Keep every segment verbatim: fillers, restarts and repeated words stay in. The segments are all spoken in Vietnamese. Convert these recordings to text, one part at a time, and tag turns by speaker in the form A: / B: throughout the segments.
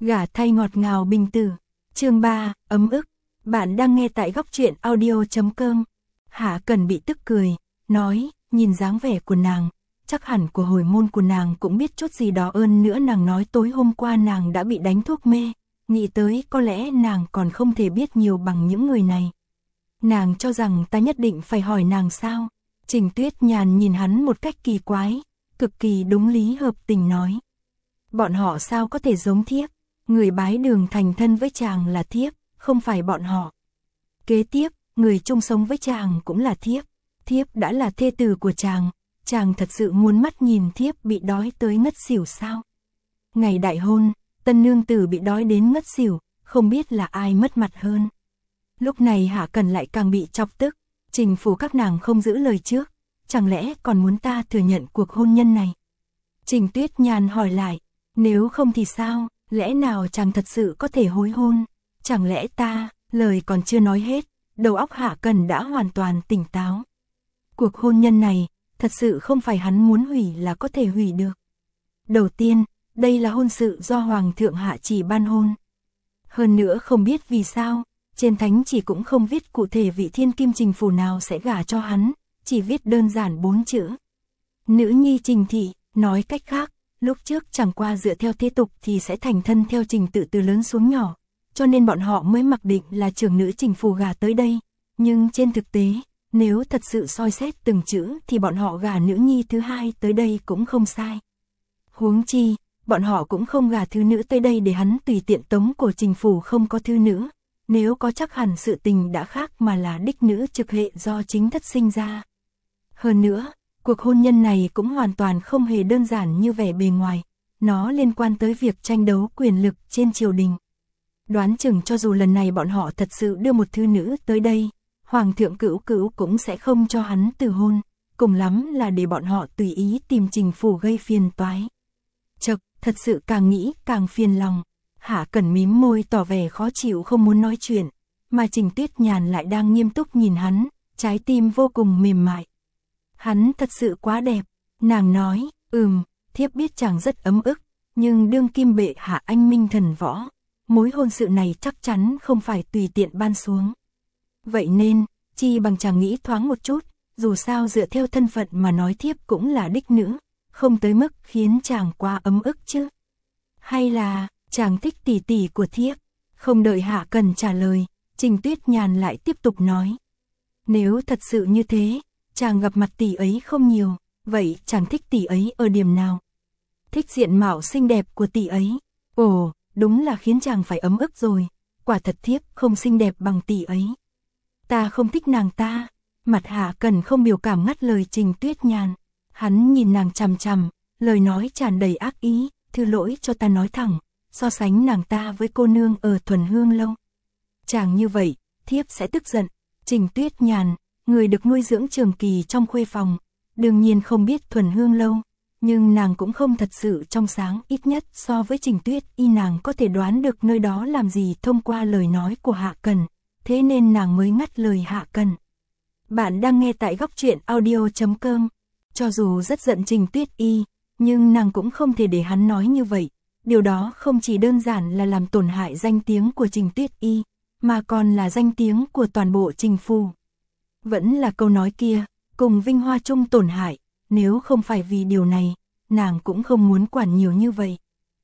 A: Gả thay ngọt ngào bình tử. Chương ba, ấm ức. Bạn đang nghe tại góc truyện audio chấm com. Hạ Cần bị tức cười, nói, nhìn dáng vẻ của nàng, chắc hẳn của hồi môn của nàng cũng biết chút gì đó, ơn nữa nàng nói tối hôm qua nàng đã bị đánh thuốc mê, nghĩ tới có lẽ nàng còn không thể biết nhiều bằng những người này. Nàng cho rằng ta nhất định phải hỏi nàng sao? Trình Tuyết Nhàn nhìn hắn một cách kỳ quái, cực kỳ đúng lý hợp tình nói. Bọn họ sao có thể giống thiếp? Người bái đường thành thân với chàng là thiếp, không phải bọn họ. Kế tiếp, người chung sống với chàng cũng là thiếp. Thiếp đã là thê tử của chàng, chàng thật sự muốn mắt nhìn thiếp bị đói tới ngất xỉu sao? Ngày đại hôn, tân nương tử bị đói đến ngất xỉu, không biết là ai mất mặt hơn. Lúc này Hạ Cần lại càng bị chọc tức, Trình phủ các nàng không giữ lời trước, chẳng lẽ còn muốn ta thừa nhận cuộc hôn nhân này? Trình Tuyết Nhàn hỏi lại, nếu không thì sao, lẽ nào chàng thật sự có thể hối hôn? Chẳng lẽ ta, lời còn chưa nói hết, đầu óc Hạ Cần đã hoàn toàn tỉnh táo. Cuộc hôn nhân này, thật sự không phải hắn muốn hủy là có thể hủy được. Đầu tiên, đây là hôn sự do Hoàng thượng hạ chỉ ban hôn. Hơn nữa không biết vì sao, trên thánh chỉ cũng không viết cụ thể vị thiên kim Trình phủ nào sẽ gả cho hắn, chỉ viết đơn giản bốn chữ. Nữ nhi Trình thị, nói cách khác, lúc trước chẳng qua dựa theo thế tục thì sẽ thành thân theo trình tự từ lớn xuống nhỏ, cho nên bọn họ mới mặc định là trưởng nữ Trình phủ gả tới đây. Nhưng trên thực tế, nếu thật sự soi xét từng chữ thì bọn họ gả nữ nhi thứ hai tới đây cũng không sai. Huống chi, bọn họ cũng không gả thứ nữ tới đây để hắn tùy tiện tống cổ Trình phủ không có thứ nữ. Nếu có chắc hẳn sự tình đã khác mà là đích nữ trực hệ do chính thất sinh ra. Hơn nữa, cuộc hôn nhân này cũng hoàn toàn không hề đơn giản như vẻ bề ngoài, nó liên quan tới việc tranh đấu quyền lực trên triều đình. Đoán chừng cho dù lần này bọn họ thật sự đưa một thư nữ tới đây, Hoàng thượng cữu cữu cũng sẽ không cho hắn từ hôn, cùng lắm là để bọn họ tùy ý tìm Trình phủ gây phiền toái. Chật, thật sự càng nghĩ càng phiền lòng. Hạ Cần mím môi tỏ vẻ khó chịu không muốn nói chuyện, mà Trình Tuyết Nhàn lại đang nghiêm túc nhìn hắn, trái tim vô cùng mềm mại. Hắn thật sự quá đẹp, nàng nói, ừm, thiếp biết chàng rất ấm ức, nhưng đương kim bệ hạ anh minh thần võ, mối hôn sự này chắc chắn không phải tùy tiện ban xuống. Vậy nên, chi bằng chàng nghĩ thoáng một chút, dù sao dựa theo thân phận mà nói thiếp cũng là đích nữ, không tới mức khiến chàng quá ấm ức chứ. Hay là, chàng thích tỷ tỷ của thiếp? Không đợi Hạ Cần trả lời, Trình Tuyết Nhàn lại tiếp tục nói. Nếu thật sự như thế, chàng gặp mặt tỷ ấy không nhiều, vậy chàng thích tỷ ấy ở điểm nào? Thích diện mạo xinh đẹp của tỷ ấy. Ồ, đúng là khiến chàng phải ấm ức rồi, quả thật thiếp không xinh đẹp bằng tỷ ấy. Ta không thích nàng ta. Mặt Hạ Cần không biểu cảm ngắt lời Trình Tuyết Nhàn. Hắn nhìn nàng chằm chằm, lời nói tràn đầy ác ý, thứ lỗi cho ta nói thẳng, so sánh nàng ta với cô nương ở Thuần Hương Lâu. Chàng như vậy, thiếp sẽ tức giận. Trình Tuyết Nhàn, người được nuôi dưỡng trường kỳ trong khuê phòng, đương nhiên không biết Thuần Hương Lâu, nhưng nàng cũng không thật sự trong sáng, ít nhất so với Trình Tuyết y nàng có thể đoán được nơi đó làm gì thông qua lời nói của Hạ Cần, thế nên nàng mới ngắt lời Hạ Cần. Bạn đang nghe tại góc truyện audio chấm com. Cho dù rất giận Trình Tuyết y, nhưng nàng cũng không thể để hắn nói như vậy. Điều đó không chỉ đơn giản là làm tổn hại danh tiếng của Trình Tuyết y, mà còn là danh tiếng của toàn bộ Trình phủ. Vẫn là câu nói kia, cùng vinh hoa chung tổn hại, nếu không phải vì điều này, nàng cũng không muốn quản nhiều như vậy.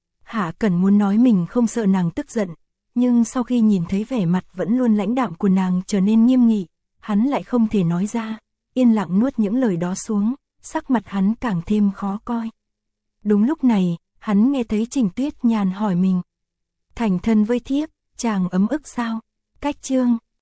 A: Hạ Cần muốn nói mình không sợ nàng tức giận, nhưng sau khi nhìn thấy vẻ mặt vẫn luôn lãnh đạm của nàng trở nên nghiêm nghị, hắn lại không thể nói ra, yên lặng nuốt những lời đó xuống, sắc mặt hắn càng thêm khó coi. Đúng lúc này, hắn nghe thấy Trình Tuyết Nhàn hỏi mình. Thành thân với thiếp, chàng ấm ức sao? Cách chương